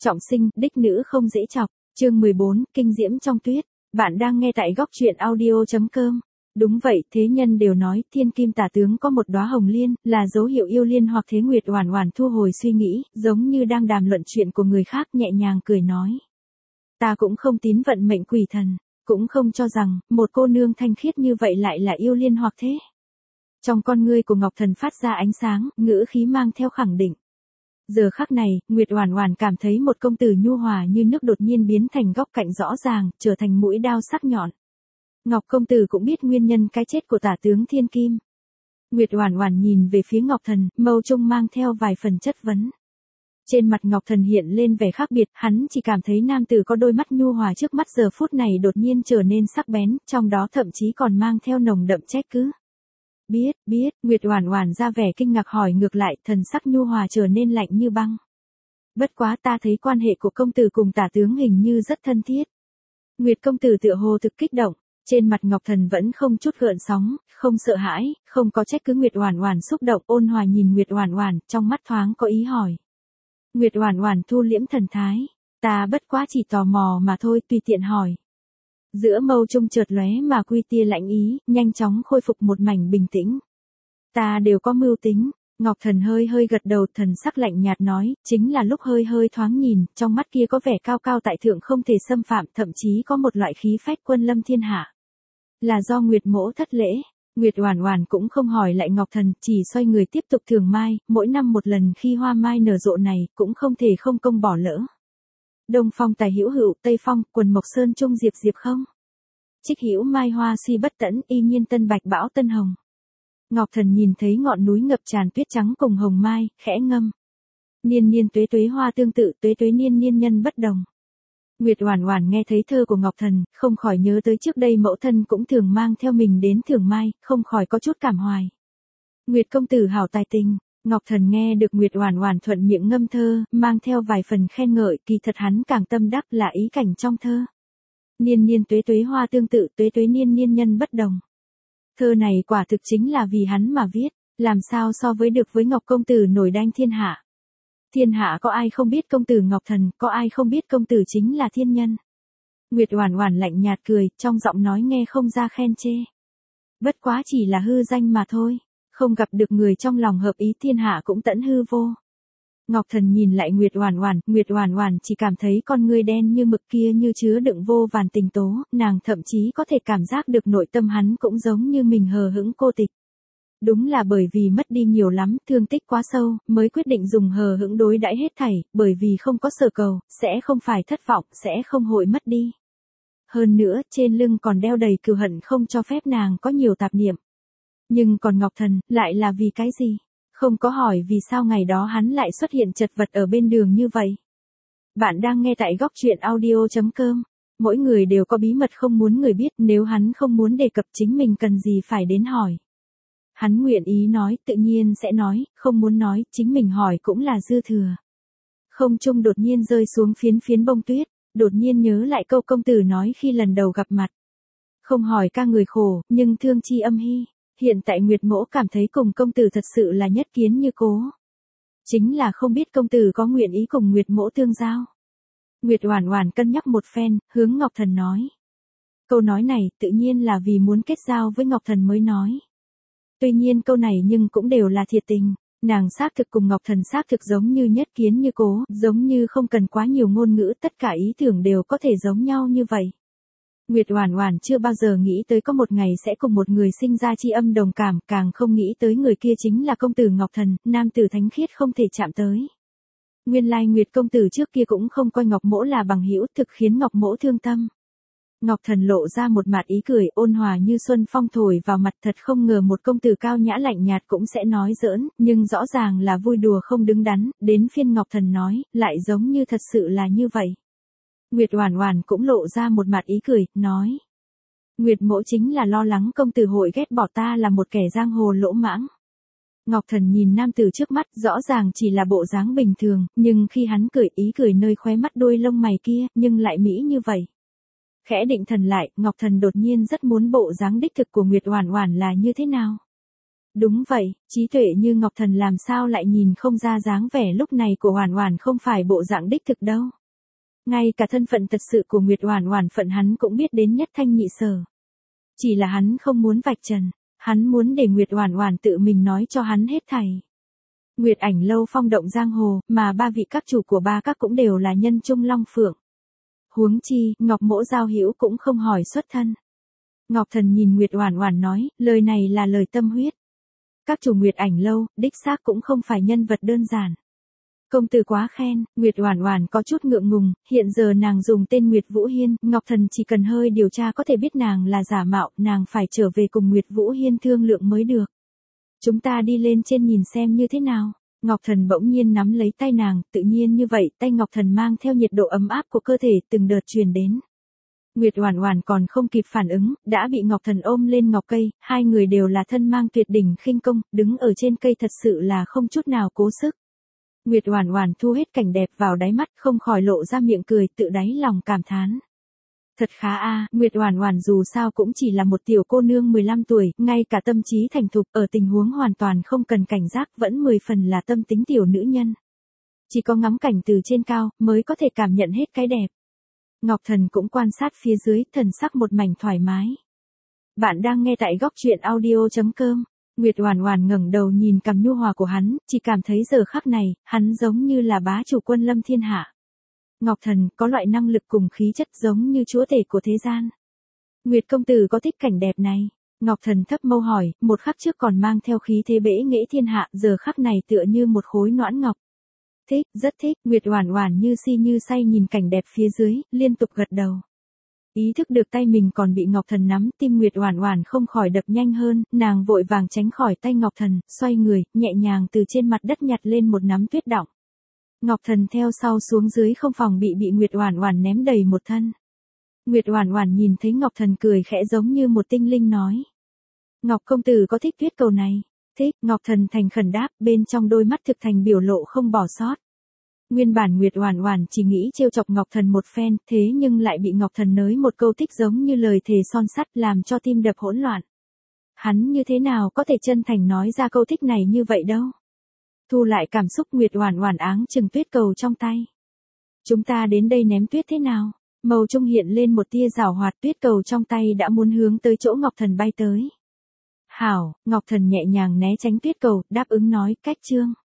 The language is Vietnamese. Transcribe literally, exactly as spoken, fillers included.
Trọng sinh, đích nữ không dễ chọc. Chương mười bốn, kinh diễm trong tuyết. Bạn đang nghe tại góc truyện audio chấm com. Đúng vậy, thế nhân đều nói thiên kim tả tướng có một đóa hồng liên, là dấu hiệu yêu liên hoặc thế. Nguyệt Oản Oản thu hồi suy nghĩ, giống như đang đàm luận chuyện của người khác, nhẹ nhàng cười nói. Ta cũng không tín vận mệnh quỷ thần, cũng không cho rằng, một cô nương thanh khiết như vậy lại là yêu liên hoặc thế. Trong con ngươi của Ngọc Thần phát ra ánh sáng, ngữ khí mang theo khẳng định. Giờ khắc này, Nguyệt Oản Oản cảm thấy một công tử nhu hòa như nước đột nhiên biến thành góc cạnh rõ ràng, trở thành mũi đao sắc nhọn. Ngọc công tử cũng biết nguyên nhân cái chết của tả tướng Thiên Kim. Nguyệt Oản Oản nhìn về phía Ngọc Thần, mâu trung mang theo vài phần chất vấn. Trên mặt Ngọc Thần hiện lên vẻ khác biệt, hắn chỉ cảm thấy nam tử có đôi mắt nhu hòa trước mắt giờ phút này đột nhiên trở nên sắc bén, trong đó thậm chí còn mang theo nồng đậm trách cứ. Biết, biết, Nguyệt Oản Oản ra vẻ kinh ngạc hỏi ngược lại, thần sắc nhu hòa trở nên lạnh như băng. Bất quá ta thấy quan hệ của công tử cùng tả tướng hình như rất thân thiết. Nguyệt công tử tựa hồ thực kích động, trên mặt Ngọc Thần vẫn không chút gợn sóng, không sợ hãi, không có trách cứ. Nguyệt Oản Oản xúc động, ôn hòa nhìn Nguyệt Oản Oản, trong mắt thoáng có ý hỏi. Nguyệt Oản Oản thu liễm thần thái, ta bất quá chỉ tò mò mà thôi, tùy tiện hỏi. Giữa mâu trung chợt lóe mà quy tia lạnh ý, nhanh chóng khôi phục một mảnh bình tĩnh. Ta đều có mưu tính. Ngọc Thần hơi hơi gật đầu, thần sắc lạnh nhạt nói, chính là lúc hơi hơi thoáng nhìn, trong mắt kia có vẻ cao cao tại thượng không thể xâm phạm, thậm chí có một loại khí phách quân lâm thiên hạ. Là do Nguyệt mỗ thất lễ. Nguyệt Oản Oản cũng không hỏi lại Ngọc Thần, chỉ xoay người tiếp tục thường mai, mỗi năm một lần khi hoa mai nở rộ này, cũng không thể không công bỏ lỡ. Đông phong tài hữu hữu, tây phong, quần mộc sơn trung diệp diệp không. Trích hữu mai hoa suy bất tẫn, y nhiên tân bạch bão tân hồng. Ngọc Thần nhìn thấy ngọn núi ngập tràn tuyết trắng cùng hồng mai, khẽ ngâm. Niên niên tuế tuế hoa tương tự, tuế tuế niên niên nhân bất đồng. Nguyệt Oản Oản nghe thấy thơ của Ngọc Thần, không khỏi nhớ tới trước đây mẫu thân cũng thường mang theo mình đến Thường Mai, không khỏi có chút cảm hoài. Nguyệt công tử hảo tài tình. Ngọc Thần nghe được Nguyệt Oản Oản thuận miệng ngâm thơ, mang theo vài phần khen ngợi, kỳ thật hắn càng tâm đắc là ý cảnh trong thơ. Niên niên tuế tuế hoa tương tự, tuế tuế niên niên nhân bất đồng. Thơ này quả thực chính là vì hắn mà viết, làm sao so với được với Ngọc công tử nổi danh thiên hạ. Thiên hạ có ai không biết công tử Ngọc Thần, có ai không biết công tử chính là thiên nhân. Nguyệt Oản Oản lạnh nhạt cười, trong giọng nói nghe không ra khen chê. Bất quá chỉ là hư danh mà thôi, không gặp được người trong lòng hợp ý, thiên hạ cũng tẫn hư vô. Ngọc Thần nhìn lại Nguyệt Oản Oản, Nguyệt Oản Oản chỉ cảm thấy con ngươi đen như mực kia như chứa đựng vô vàn tình tố, nàng thậm chí có thể cảm giác được nội tâm hắn cũng giống như mình hờ hững cô tịch. Đúng là bởi vì mất đi nhiều lắm, thương tích quá sâu, mới quyết định dùng hờ hững đối đãi hết thảy, bởi vì không có sở cầu, sẽ không phải thất vọng, sẽ không hội mất đi. Hơn nữa, trên lưng còn đeo đầy cừu hận không cho phép nàng có nhiều tạp niệm. Nhưng còn Ngọc Thần, lại là vì cái gì? Không có hỏi vì sao ngày đó hắn lại xuất hiện chật vật ở bên đường như vậy. Bạn đang nghe tại góc truyện audio chấm com. Mỗi người đều có bí mật không muốn người biết, nếu hắn không muốn đề cập chính mình cần gì phải đến hỏi. Hắn nguyện ý nói, tự nhiên sẽ nói, không muốn nói, chính mình hỏi cũng là dư thừa. Không trung đột nhiên rơi xuống phiến phiến bông tuyết, đột nhiên nhớ lại câu công tử nói khi lần đầu gặp mặt. Không hỏi ca người khổ, nhưng thương chi âm hy. Hiện tại Nguyệt mỗ cảm thấy cùng công tử thật sự là nhất kiến như cố. Chính là không biết công tử có nguyện ý cùng Nguyệt mỗ tương giao. Nguyệt Oản Oản cân nhắc một phen, hướng Ngọc Thần nói. Câu nói này tự nhiên là vì muốn kết giao với Ngọc Thần mới nói. Tuy nhiên câu này nhưng cũng đều là thiệt tình, nàng xác thực cùng Ngọc Thần xác thực giống như nhất kiến như cố, giống như không cần quá nhiều ngôn ngữ, tất cả ý tưởng đều có thể giống nhau như vậy. Nguyệt Oản Oản chưa bao giờ nghĩ tới có một ngày sẽ cùng một người sinh ra tri âm đồng cảm, càng không nghĩ tới người kia chính là công tử Ngọc Thần, nam tử thánh khiết không thể chạm tới. Nguyên lai Nguyệt công tử trước kia cũng không coi Ngọc mỗ là bằng hữu, thực khiến Ngọc mỗ thương tâm. Ngọc Thần lộ ra một mặt ý cười ôn hòa như xuân phong thổi vào mặt, thật không ngờ một công tử cao nhã lạnh nhạt cũng sẽ nói giỡn, nhưng rõ ràng là vui đùa không đứng đắn, đến phiên Ngọc Thần nói, lại giống như thật sự là như vậy. Nguyệt Oản Oản cũng lộ ra một mặt ý cười, nói. Nguyệt mỗ chính là lo lắng công tử hội ghét bỏ ta là một kẻ giang hồ lỗ mãng. Ngọc Thần nhìn nam tử trước mắt, rõ ràng chỉ là bộ dáng bình thường, nhưng khi hắn cười, ý cười nơi khóe mắt đôi lông mày kia, nhưng lại mỹ như vậy. Khẽ định thần lại, Ngọc Thần đột nhiên rất muốn bộ dáng đích thực của Nguyệt Oản Oản là như thế nào. Đúng vậy, trí tuệ như Ngọc Thần làm sao lại nhìn không ra dáng vẻ lúc này của Oản Oản không phải bộ dạng đích thực đâu. Ngay cả thân phận thật sự của Nguyệt Oản Oản phận hắn cũng biết đến nhất thanh nhị sở. Chỉ là hắn không muốn vạch trần, hắn muốn để Nguyệt Oản Oản tự mình nói cho hắn hết thảy. Nguyệt Ảnh lâu phong động giang hồ, mà ba vị các chủ của ba các cũng đều là nhân trung long phượng. Huống chi, Ngọc Mỗ giao hữu cũng không hỏi xuất thân. Ngọc Thần nhìn Nguyệt Oản Oản nói, lời này là lời tâm huyết. Các chủ Nguyệt Ảnh lâu, đích xác cũng không phải nhân vật đơn giản. Công tử quá khen, Nguyệt Oản Oản có chút ngượng ngùng, hiện giờ nàng dùng tên Nguyệt Vũ Hiên, Ngọc Thần chỉ cần hơi điều tra có thể biết nàng là giả mạo, nàng phải trở về cùng Nguyệt Vũ Hiên thương lượng mới được. Chúng ta đi lên trên nhìn xem như thế nào. Ngọc Thần bỗng nhiên nắm lấy tay nàng, tự nhiên như vậy, tay Ngọc Thần mang theo nhiệt độ ấm áp của cơ thể từng đợt truyền đến. Nguyệt Oản Oản còn không kịp phản ứng, đã bị Ngọc Thần ôm lên ngọc cây, hai người đều là thân mang tuyệt đỉnh khinh công, đứng ở trên cây thật sự là không chút nào cố sức. Nguyệt Oản Oản thu hết cảnh đẹp vào đáy mắt, không khỏi lộ ra miệng cười, tự đáy lòng cảm thán. Thật khá a, à, Nguyệt Oản Oản dù sao cũng chỉ là một tiểu cô nương mười lăm tuổi, ngay cả tâm trí thành thục, ở tình huống hoàn toàn không cần cảnh giác, vẫn mười phần là tâm tính tiểu nữ nhân. Chỉ có ngắm cảnh từ trên cao mới có thể cảm nhận hết cái đẹp. Ngọc Thần cũng quan sát phía dưới, thần sắc một mảnh thoải mái. Bạn đang nghe tại góc truyện audio chấm com. Nguyệt Oản Oản ngẩng đầu nhìn cằm nhu hòa của hắn, chỉ cảm thấy giờ khắc này, hắn giống như là bá chủ quân lâm thiên hạ. Ngọc Thần có loại năng lực cùng khí chất giống như chúa tể của thế gian. Nguyệt công tử có thích cảnh đẹp này? Ngọc Thần thấp mâu hỏi, một khắc trước còn mang theo khí thế bẽ nghệ thiên hạ, giờ khắc này tựa như một khối noãn ngọc. Thích, rất thích, Nguyệt Oản Oản như si như say nhìn cảnh đẹp phía dưới, liên tục gật đầu. Ý thức được tay mình còn bị Ngọc Thần nắm, tim Nguyệt Oản Oản không khỏi đập nhanh hơn, nàng vội vàng tránh khỏi tay Ngọc Thần, xoay người, nhẹ nhàng từ trên mặt đất nhặt lên một nắm tuyết đọng. Ngọc Thần theo sau xuống dưới không phòng bị bị Nguyệt Oản Oản ném đầy một thân. Nguyệt Oản Oản nhìn thấy Ngọc Thần cười khẽ giống như một tinh linh nói: "Ngọc công tử có thích tuyết cầu này?" "Thích." Ngọc Thần thành khẩn đáp, bên trong đôi mắt thực thành biểu lộ không bỏ sót. Nguyên bản Nguyệt Oản Oản chỉ nghĩ trêu chọc Ngọc Thần một phen, thế nhưng lại bị Ngọc Thần nới một câu thích giống như lời thề son sắt làm cho tim đập hỗn loạn. Hắn như thế nào có thể chân thành nói ra câu thích này như vậy đâu. Thu lại cảm xúc, Nguyệt Oản Oản áng chừng tuyết cầu trong tay. "Chúng ta đến đây ném tuyết thế nào?" Màu trung hiện lên một tia giảo hoạt, tuyết cầu trong tay đã muốn hướng tới chỗ Ngọc Thần bay tới. "Hảo." Ngọc Thần nhẹ nhàng né tránh tuyết cầu, đáp ứng nói, "Cách chương."